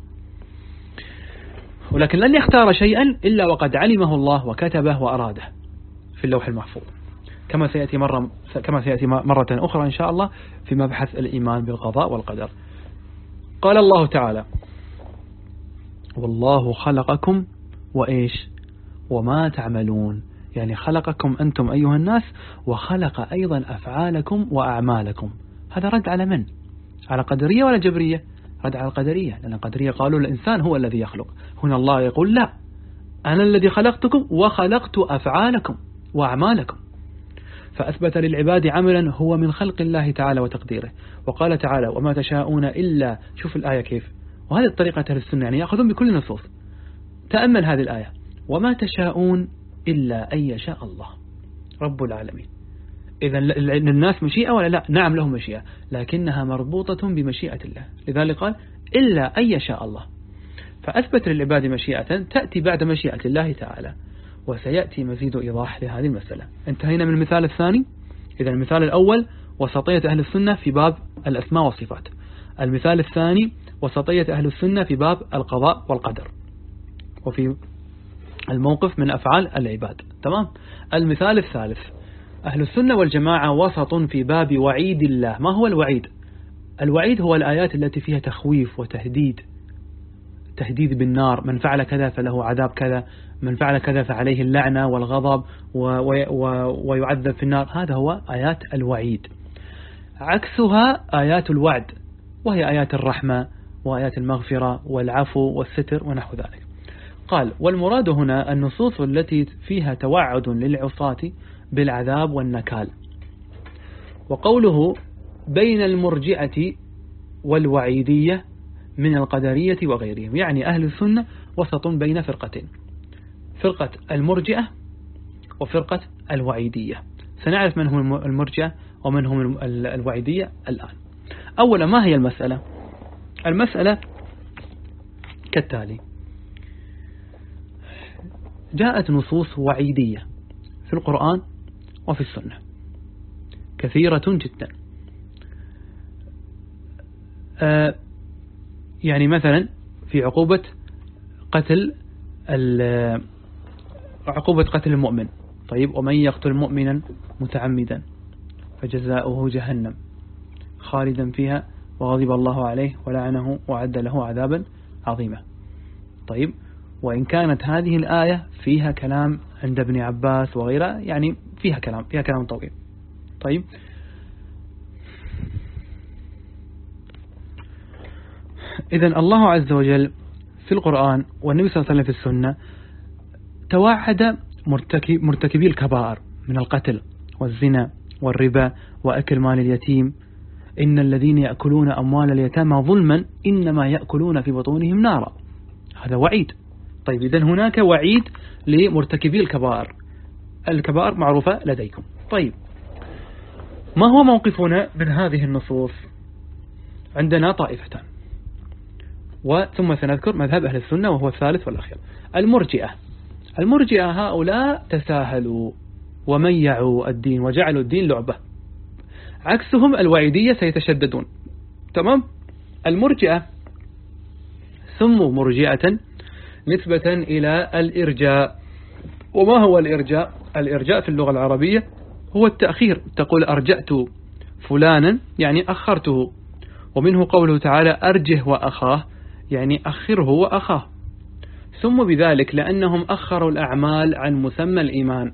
ولكن لن يختار شيئا إلا وقد علمه الله وكتبه وأراده في اللوح المحفوظ، كما سيأتي مرة كما سيأتي مرة أخرى إن شاء الله في مبحث الإيمان بالقضاء والقدر. قال الله تعالى والله خلقكم وإيش وما تعملون، يعني خلقكم أنتم أيها الناس، وخلق أيضا أفعالكم وأعمالكم. هذا رد على من؟ على قدرية ولا جبرية؟ رد على القدرية، لأن القدرية قالوا الإنسان هو الذي يخلق. هنا الله يقول لا، أنا الذي خلقتكم وخلقت أفعالكم وأعمالكم. فأثبت للعباد عملا هو من خلق الله تعالى وتقديره. وقال تعالى وما تشاءون إلا، شوف الآية كيف، وهذه الطريقة أهل السنة، يعني يأخذون بكل النصوص. تأمل هذه الآية وما تشاءون إلا أن يشاء الله رب العالمين. إذا الناس مشيئة ولا لا؟ نعم لهم مشيئة، لكنها مربوطة بمشيئة الله، لذلك قال إلا أن يشاء الله، فأثبت للعباد مشيئة تأتي بعد مشيئة الله تعالى، وسيأتي مزيد إيضاح لهذه المسألة. انتهينا من المثال الثاني. إذا المثال الأول وسطية أهل السنة في باب الأسماء والصفات، المثال الثاني وسطية أهل السنة في باب القضاء والقدر وفي الموقف من أفعال العباد. تمام. المثال الثالث أهل السنة والجماعة وسط في باب وعيد الله. ما هو الوعيد؟ الوعيد هو الآيات التي فيها تخويف وتهديد، تهديد بالنار، من فعل كذا فله عذاب كذا، من فعل كذا فعليه اللعنة والغضب ويعذب في النار. هذا هو آيات الوعيد. عكسها آيات الوعد، وهي آيات الرحمة وآيات المغفرة والعفو والستر ونحو ذلك. قال والمراد هنا النصوص التي فيها توعد للعصاة بالعذاب والنكال. وقوله بين المرجئة والوعيدية من القدرية وغيرهم، يعني أهل السنة وسط بين فرقتين، فرقة المرجئة وفرقة الوعيدية. سنعرف من هم المرجئة ومن هم الوعيدية الآن. أولا ما هي المسألة؟ المسألة كالتالي: جاءت نصوص وعيدية في القرآن وفي السنة كثيرة جدا. آه يعني مثلا في عقوبة قتل عقوبة قتل المؤمن. طيب ومن يقتل مؤمنا متعمدا فجزاؤه جهنم خالدا فيها وغضب الله عليه ولعنه وعد له عذابا عظيما. طيب وإن كانت هذه الآية فيها كلام عند ابن عباس وغيره، يعني فيها كلام فيها كلام طويل. طيب إذن الله عز وجل في القرآن والنبي صلى الله عليه وسلم في السنة توعد مرتكب مرتكبي الكبائر من القتل والزنا والربا وأكل مال اليتيم: إن الذين يأكلون أموال اليتامى ظلما إنما يأكلون في بطونهم نارا. هذا وعيد. طيب إذن هناك وعيد لمرتكبي الكبائر. الكبائر معروفة لديكم. طيب ما هو موقفنا من هذه النصوص؟ عندنا طائفتان، وثم سنذكر مذهب أهل السنة وهو الثالث والأخير. المرجئة. المرجئة هؤلاء تساهلوا وميعوا الدين وجعلوا الدين لعبة. عكسهم الوعيدية سيتشددون. تمام. المرجئة سموا مرجئة نسبة إلى الإرجاء. وما هو الإرجاء؟ الإرجاء في اللغة العربية هو التأخير. تقول أرجأت فلانا يعني أخرته، ومنه قوله تعالى أرجه وأخاه يعني أخره وأخاه. ثم بذلك لأنهم أخروا الأعمال عن مسمى الإيمان،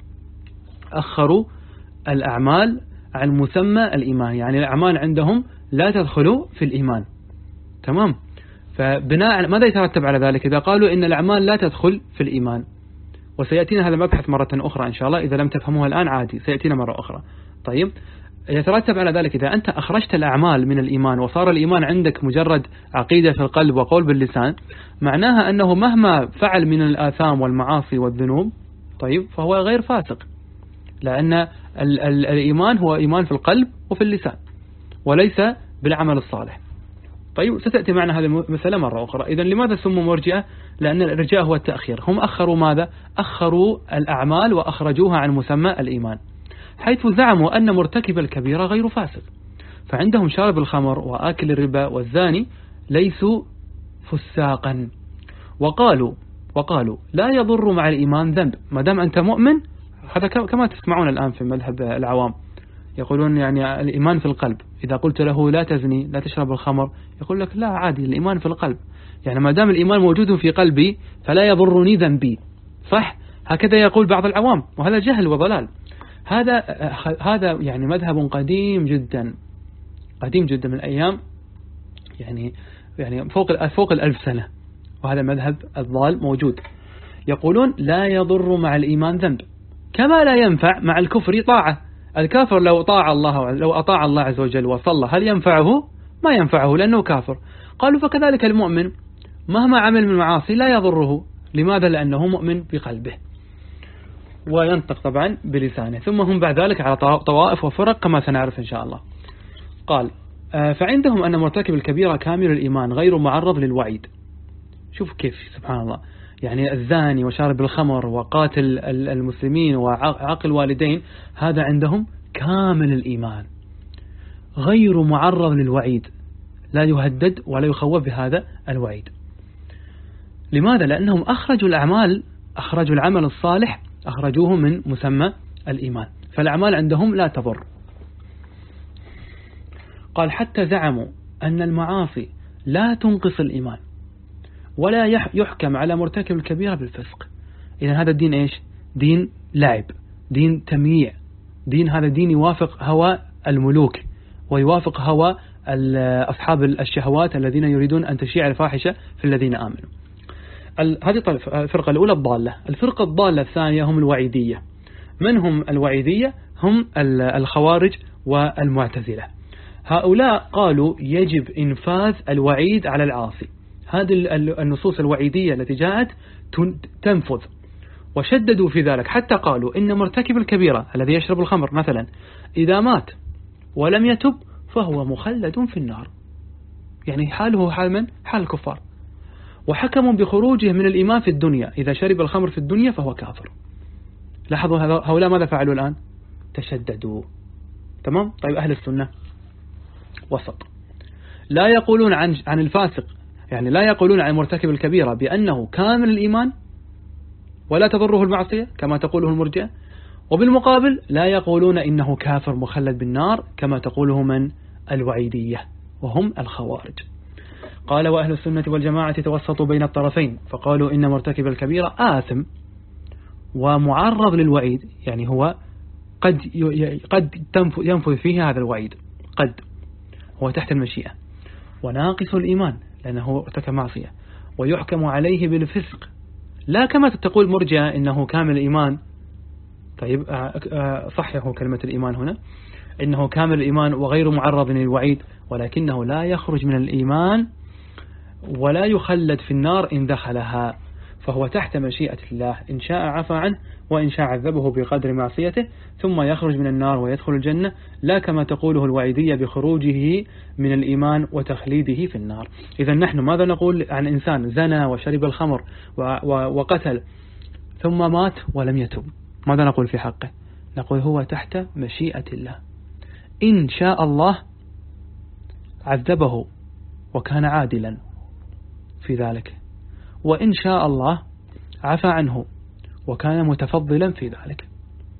أخروا الأعمال عن مسمى الإيمان، يعني الأعمال عندهم لا تدخل في الإيمان. تمام. فبناء ماذا يترتب على ذلك إذا قالوا إن الأعمال لا تدخل في الإيمان؟ وسيأتينا هذا المبحث مرة أخرى إن شاء الله، إذا لم تفهموها الآن عادي سيأتينا مرة أخرى. طيب يترتب على ذلك إذا أنت أخرجت الأعمال من الإيمان وصار الإيمان عندك مجرد عقيدة في القلب وقول باللسان، معناها أنه مهما فعل من الآثام والمعاصي والذنوب طيب فهو غير فاسق، لأن ال ال الإيمان هو إيمان في القلب وفي اللسان وليس بالعمل الصالح. طيب ستأتي معنا هذه المسألة مرة أخرى. إذن لماذا سموا مرجئة؟ لأن الإرجاء هو التأخير. هم أخروا ماذا؟ أخروا الأعمال وأخرجوها عن مسمى الإيمان، حيث زعموا أن مرتكب الكبيرة غير فاسق. فعندهم شارب الخمر وآكل الربا والزاني ليسوا فساقا. وقالوا وقالوا لا يضر مع الإيمان ذنب ما دام أنت مؤمن. هذا كما تسمعون الآن في مذهب العوام، يقولون يعني الإيمان في القلب. إذا قلت له لا تزني لا تشرب الخمر يقول لك لا عادي الإيمان في القلب، يعني ما دام الإيمان موجود في قلبي فلا يضرني ذنبي. صح؟ هكذا يقول بعض العوام، وهذا جهل وضلال. هذا هذا يعني مذهب قديم جدا قديم جدا من أيام يعني يعني فوق فوق الألف سنة، وهذا مذهب الضال موجود. يقولون لا يضر مع الإيمان ذنب كما لا ينفع مع الكفر طاعة. الكافر لو طاع الله لو أطاع الله عز وجل وصلى هل ينفعه؟ ما ينفعه لأنه كافر. قالوا فكذلك المؤمن مهما عمل من معاصي لا يضره لماذا؟ لأنه مؤمن بقلبه وينطق طبعا بلسانه. ثم هم بعد ذلك على طوائف وفرق كما سنعرف إن شاء الله. قال فعندهم أن مرتكب الكبيرة كامل الإيمان غير معرض للوعيد. شوف كيف سبحان الله، يعني الزاني وشارب الخمر وقاتل المسلمين وعاقل الوالدين هذا عندهم كامل الإيمان غير معرض للوعيد، لا يهدد ولا يخوف بهذا الوعيد. لماذا؟ لأنهم أخرجوا الأعمال، أخرجوا العمل الصالح، أخرجوه من مسمى الإيمان، فالأعمال عندهم لا تضر. قال حتى زعموا أن المعاصي لا تنقص الإيمان ولا يحكم على مرتكب الكبيرة بالفسق. إذا هذا الدين إيش؟ دين لعب، دين تمييع، دين هذا دين يوافق هوى الملوك ويوافق هوى أصحاب الشهوات الذين يريدون أن تشيع الفاحشة في الذين آمنوا. هذه الفرقة الأولى الضالة. الفرقة الضالة الثانية هم الوعيدية. من هم الوعيدية؟ هم الخوارج والمعتزلة. هؤلاء قالوا يجب إنفاذ الوعيد على العاصي. هذه النصوص الوعيدية التي جاءت تنفذ، وشددوا في ذلك حتى قالوا إن مرتكب الكبيرة الذي يشرب الخمر مثلا إذا مات ولم يتب فهو مخلد في النار، يعني حاله حال من؟ حال الكفار. وحكموا بخروجه من الإيمان في الدنيا، إذا شرب الخمر في الدنيا فهو كافر. لاحظوا هؤلاء ماذا فعلوا الآن؟ تشددوا. تمام؟ طيب أهل السنة وسط، لا يقولون عن عن الفاسق، يعني لا يقولون عن مرتكب الكبيرة بأنه كامل الإيمان ولا تضره المعصية كما تقوله المرجئة، وبالمقابل لا يقولون إنه كافر مخلد بالنار كما تقوله من؟ الوعيدية وهم الخوارج. قال وأهل السنة والجماعة توسطوا بين الطرفين فقالوا إن مرتكب الكبيرة آثم ومعرض للوعيد، يعني هو قد قد ينفذ فيه هذا الوعيد، قد هو تحت المشيئة، وناقص الإيمان لأنه ارتكب معصية، ويحكم عليه بالفسق، لا كما تقول مرجئة إنه كامل الإيمان. طيب صححوا كلمة الإيمان هنا، إنه كامل الإيمان وغير معرض للوعيد، ولكنه لا يخرج من الإيمان ولا يخلد في النار إن دخلها، فهو تحت مشيئة الله، إن شاء عفى عنه وإن شاء عذبه بقدر معصيته ثم يخرج من النار ويدخل الجنة، لا كما تقوله الوعيدية بخروجه من الإيمان وتخليده في النار. إذا نحن ماذا نقول عن إنسان زنى وشرب الخمر وقتل ثم مات ولم يتب؟ ماذا نقول في حقه؟ نقول هو تحت مشيئة الله، إن شاء الله عذبه وكان عادلا في ذلك، وإن شاء الله عفى عنه وكان متفضلا في ذلك.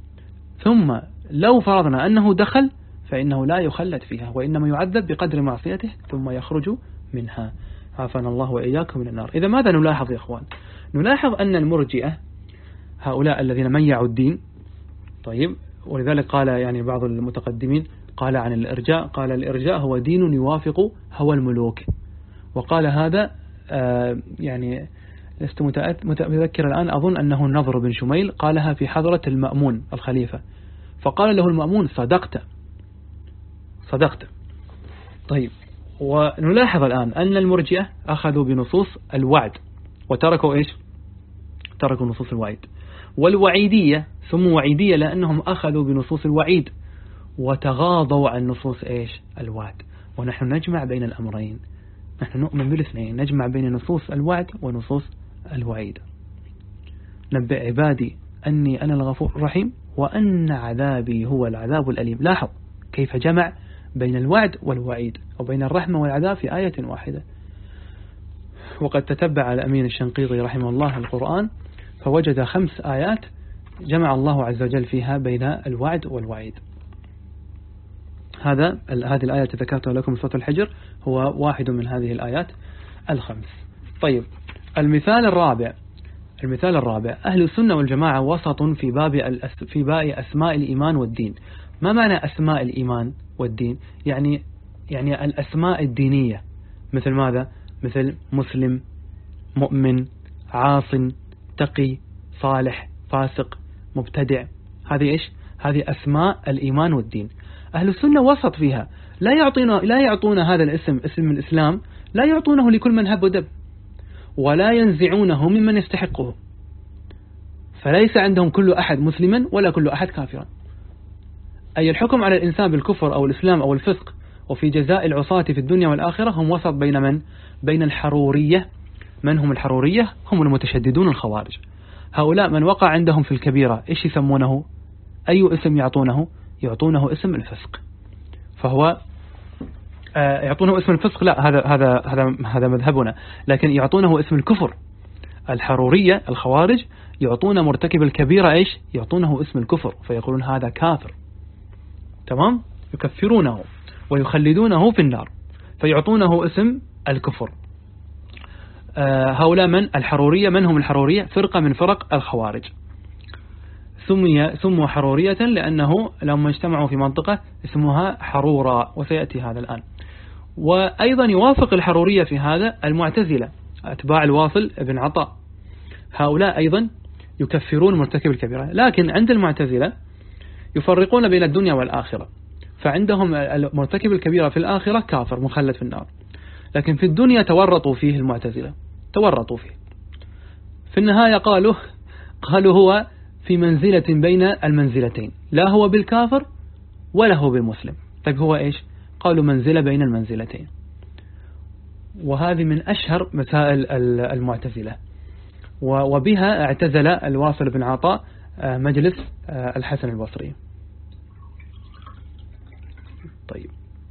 ثم لو فرضنا أنه دخل فإنه لا يخلد فيها وإنما يعذب بقدر معصيته ثم يخرج منها، عافانا الله وإياكم من النار. إذا ماذا نلاحظ يا أخوان؟ نلاحظ أن المرجئة هؤلاء الذين ميعوا الدين، طيب، ولذلك قال يعني بعض المتقدمين قال عن الإرجاء، قال الإرجاء هو دين يوافق هوى الملوك، وقال هذا آه يعني لست متذكر الآن، أظن أنه النضر بن شميل قالها في حضرة المأمون الخليفة، فقال له المأمون صدقت صدقت. طيب، ونلاحظ الآن أن المرجئة أخذوا بنصوص الوعد وتركوا إيش؟ تركوا نصوص الوعيد. والوعيدية سموا وعيدية لأنهم أخذوا بنصوص الوعيد وتغاضوا عن نصوص إيش؟ الوعد. ونحن نجمع بين الأمرين، نحن نؤمن بالاثنين، نجمع بين نصوص الوعد ونصوص الوعيد. نبئ عبادي أني أنا الغفور الرحيم وأن عذابي هو العذاب الأليم. لاحظ كيف جمع بين الوعد والوعيد وبين الرحمة والعذاب في آية واحدة. وقد تتبع الأمين الشنقيطي رحمه الله القرآن فوجد خمس آيات جمع الله عز وجل فيها بين الوعد والوعيد. هذا هذه الآية ذكرتها لكم في سورة الحجر هو واحد من هذه الآيات الخمس. طيب، المثال الرابع المثال الرابع أهل السنة والجماعة وسط في باب في باب أسماء الإيمان والدين. ما معنى أسماء الإيمان والدين؟ يعني يعني الأسماء الدينية، مثل ماذا؟ مثل مسلم، مؤمن، عاص، تقي، صالح، فاسق، مبتدع. هذه إيش؟ هذه أسماء الإيمان والدين. أهل السنة وسط فيها، لا يعطون لا يعطون هذا الاسم اسم الإسلام، لا يعطونه لكل من هب ودب، ولا ينزعونه ممن يستحقه، فليس عندهم كل أحد مسلما ولا كل أحد كافرا. أي الحكم على الإنسان بالكفر أو الإسلام أو الفسق وفي جزاء العصاة في الدنيا والآخرة هم وسط بين من؟ بين الحرورية. من هم الحرورية؟ هم المتشددون الخوارج. هؤلاء من وقع عندهم في الكبيرة إيش يسمونه؟ أي اسم يعطونه؟ يعطونه اسم الفسق. فهو آه يعطونه اسم الفسق؟ لا، هذا هذا هذا هذا مذهبنا، لكن يعطونه اسم الكفر. الحرورية الخوارج يعطون مرتكب الكبيرة إيش؟ يعطونه اسم الكفر، فيقولون هذا كافر. تمام؟ يكفرونه ويخلدونه في النار، فيعطونه اسم الكفر. آه هؤلاء من الحرورية. من هم الحرورية؟ فرقة من فرق الخوارج. سمي سموا حرورية لأنه لما اجتمعوا في منطقة اسمها حرورة، وسيأتي هذا الآن. وأيضا يوافق الحرورية في هذا المعتزلة أتباع الواصل ابن عطاء، هؤلاء أيضا يكفرون مرتكب الكبيرة، لكن عند المعتزلة يفرقون بين الدنيا والآخرة، فعندهم مرتكب الكبيرة في الآخرة كافر مخلد في النار، لكن في الدنيا تورطوا فيه المعتزلة، تورطوا فيه. في النهاية قالوا قالوا هو في منزلة بين المنزلتين، لا هو بالكافر ولا هو بالمسلم. طيب هو إيش؟ قالوا منزلة بين المنزلتين، وهذه من أشهر مسائل المعتزلة، وبها اعتزل الواصل بن عطاء مجلس الحسن البصري. طيب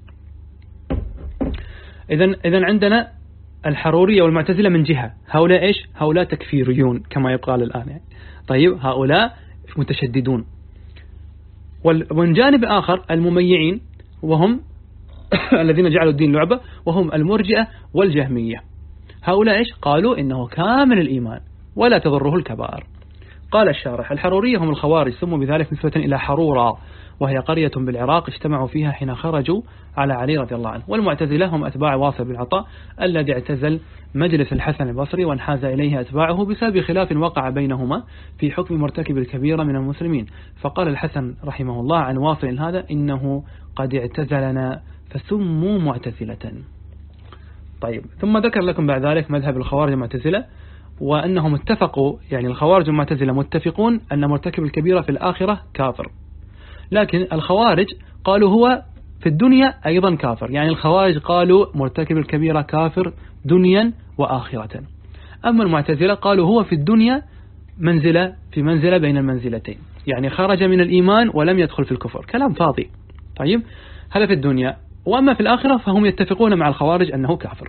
إذن إذن عندنا الحرورية والمعتزلة من جهة، هؤلاء إيش؟ هؤلاء تكفيريون كما يقال الآن يعني. طيب هؤلاء متشددون. ومن جانب آخر المميعين، وهم الذين جعلوا الدين لعبة، وهم المرجئة والجهمية. هؤلاء إيش؟ قالوا إنه كامل الإيمان ولا تضره الكبائر. قال الشارح الحرورية هم الخوارج، سموا بذلك نسبة إلى حرورة، وهي قرية بالعراق اجتمعوا فيها حين خرجوا على علي رضي الله عنه. والمعتزلة هم أتباع واصل بن عطاء الذي اعتزل مجلس الحسن البصري وانحاز إليه أتباعه بسبب خلاف وقع بينهما في حكم مرتكب الكبيرة من المسلمين. فقال الحسن رحمه الله عن واصل هذا إنه قد اعتزلنا فسموا معتزلة. طيب ثم ذكر لكم بعد ذلك مذهب الخوارج المعتزلة، وأنهم اتفقوا، يعني الخوارج المعتزلة متفقون أن مرتكب الكبيرة في الآخرة كافر، لكن الخوارج قالوا هو في الدنيا أيضا كافر. يعني الخوارج قالوا مرتكب الكبيرة كافر دنيا وآخرة، أما المعتزلة قالوا هو في الدنيا منزلة في منزلة بين المنزلتين، يعني خرج من الإيمان ولم يدخل في الكفر. كلام فاضي. طيب هذا في الدنيا، وأما في الآخرة فهم يتفقون مع الخوارج أنه كافر.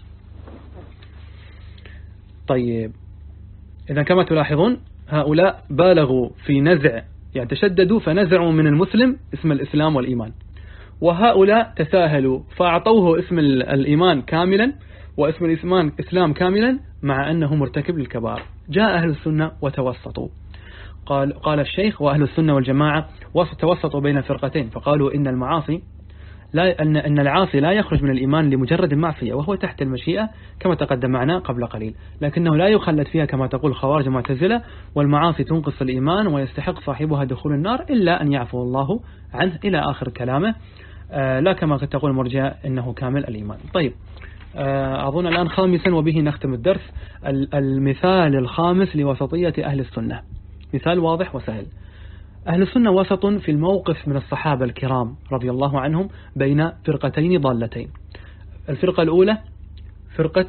طيب إذا كما تلاحظون هؤلاء بالغوا في نزع، يعني تشددوا فنزعوا من المسلم اسم الإسلام والإيمان، وهؤلاء تساهلوا فأعطوه اسم الإيمان كاملا واسم الإسلام كاملا مع أنه مرتكب للكبائر. جاء أهل السنة وتوسطوا. قال قال الشيخ وأهل السنة والجماعة توسطوا بين الفرقتين، فقالوا إن المعاصي لا أن أن العاصي لا يخرج من الإيمان لمجرد المعصية وهو تحت المشيئة كما تقدم معنا قبل قليل، لكنه لا يخلد فيها كما تقول الخوارج المعتزلة، والمعاصي تنقص الإيمان ويستحق صاحبها دخول النار إلا أن يعفو الله عنه إلى آخر كلامه. آه لا كما تقول المرجئة إنه كامل الإيمان. طيب آه أظن الآن خامسا وبه نختم الدرس، المثال الخامس لوسطية أهل السنة، مثال واضح وسهل. أهل السنة وسط في الموقف من الصحابة الكرام رضي الله عنهم بين فرقتين ضالتين. الفرقة الأولى فرقة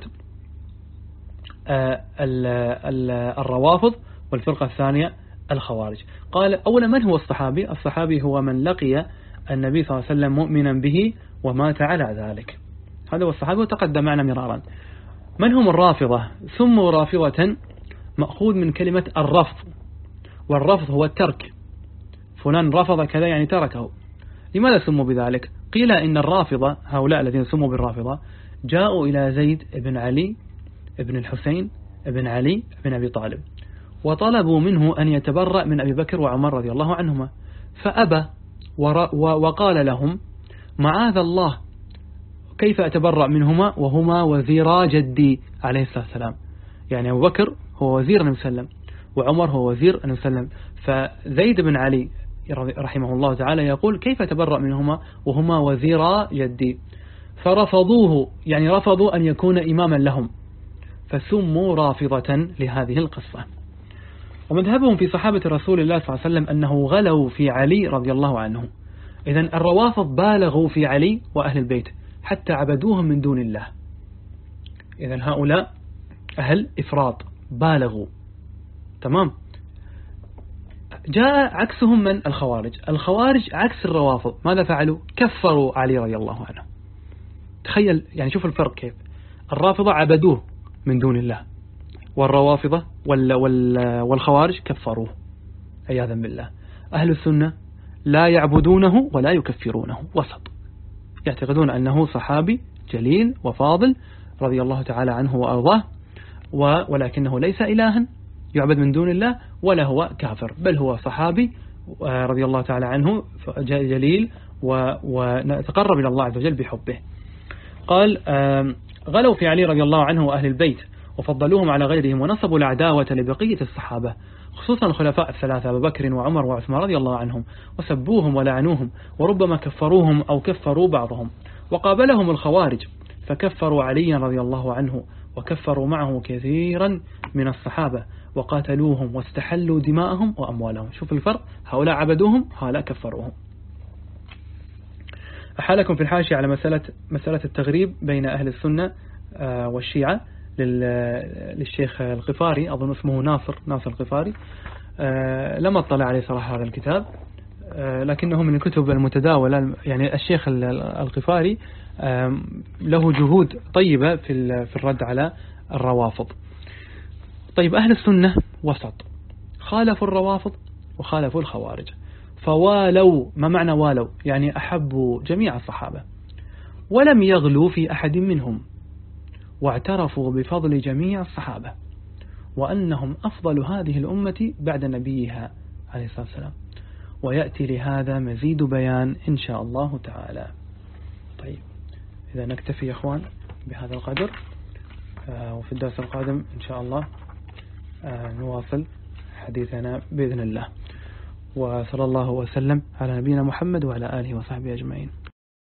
الروافض، والفرقة الثانية الخوارج. قال أولا من هو الصحابي؟ الصحابي هو من لقي النبي صلى الله عليه وسلم مؤمنا به ومات على ذلك، هذا هو الصحابي وتقدم معنا مرارا. من هم الرافضة؟ سموا رافضة مأخوذ من كلمة الرفض، والرفض هو الترك، فلان رفض كذا يعني تركه. لماذا سموا بذلك؟ قيل إن الرافضة هؤلاء الذين سموا بالرافضة جاءوا إلى زيد بن علي بن الحسين بن علي بن أبي طالب وطلبوا منه أن يتبرأ من أبي بكر وعمر رضي الله عنهما، فأبى وقال لهم معاذ الله كيف أتبرأ منهما وهما وزيرا جدي عليه الصلاة والسلام. يعني أبو بكر هو وزير النبي صلى الله عليه وسلم وعمر هو وزير النبي صلى الله عليه وسلم، فزيد بن علي رحمه الله تعالى يقول كيف أتبرأ منهما وهما وزيرا جدي، فرفضوه، يعني رفضوا أن يكون إماما لهم، فسموا رافضة لهذه القصة. ومذهبهم في صحابة رسول الله صلى الله عليه وسلم أنه غلوا في علي رضي الله عنه. إذن الروافض بالغوا في علي وأهل البيت حتى عبدوهم من دون الله. إذن هؤلاء أهل إفراط بالغوا. تمام. جاء عكسهم من الخوارج. الخوارج عكس الروافض، ماذا فعلوا؟ كفروا علي رضي الله عنه. تخيل يعني، شوف الفرق كيف. الرافضة عبدوه من دون الله، والروافضة وال وال والخوارج كفروه عياذا بالله. أهل السنة لا يعبدونه ولا يكفرونه، وسط، يعتقدون أنه صحابي جليل وفاضل رضي الله تعالى عنه وأرضاه، ولكنه ليس إلها يعبد من دون الله ولا هو كافر، بل هو صحابي رضي الله تعالى عنه جليل ونتقرب إلى الله عز وجل بحبه. قال غلوا في علي رضي الله عنه وأهل البيت وفضلوهم على غيرهم ونصبوا العداوة لبقية الصحابة، خصوصا الخلفاء الثلاثة أبو بكر وعمر وعثمان رضي الله عنهم، وسبوهم ولعنوهم وربما كفروهم أو كفروا بعضهم. وقابلهم الخوارج فكفروا عليا رضي الله عنه وكفروا معه كثيرا من الصحابة وقاتلوهم واستحلوا دماءهم وأموالهم. شوف الفرق، هؤلاء عبدوهم، هؤلاء كفروهم. أحالكم في الحاشية على مسألة مسألة التغريب بين أهل السنة والشيعة للشيخ القفاري، أظن اسمه ناصر ناصر القفاري. لم أطلع عليه صراحة هذا الكتاب، لكنه من الكتب المتداولة. يعني الشيخ القفاري له جهود طيبة في في الرد على الروافض. طيب، أهل السنة وسط، خالفوا الروافض وخالفوا الخوارج، فوالوا. ما معنى والوا؟ يعني أحبوا جميع الصحابة ولم يغلوا في أحد منهم، واعترفوا بفضل جميع الصحابة وأنهم أفضل هذه الأمة بعد نبيها عليه الصلاة والسلام. ويأتي لهذا مزيد بيان إن شاء الله تعالى. طيب، إذا نكتفي يا أخوان بهذا القدر، وفي الدرس القادم إن شاء الله نواصل حديثنا بإذن الله. وصلى الله وسلم على نبينا محمد وعلى آله وصحبه أجمعين.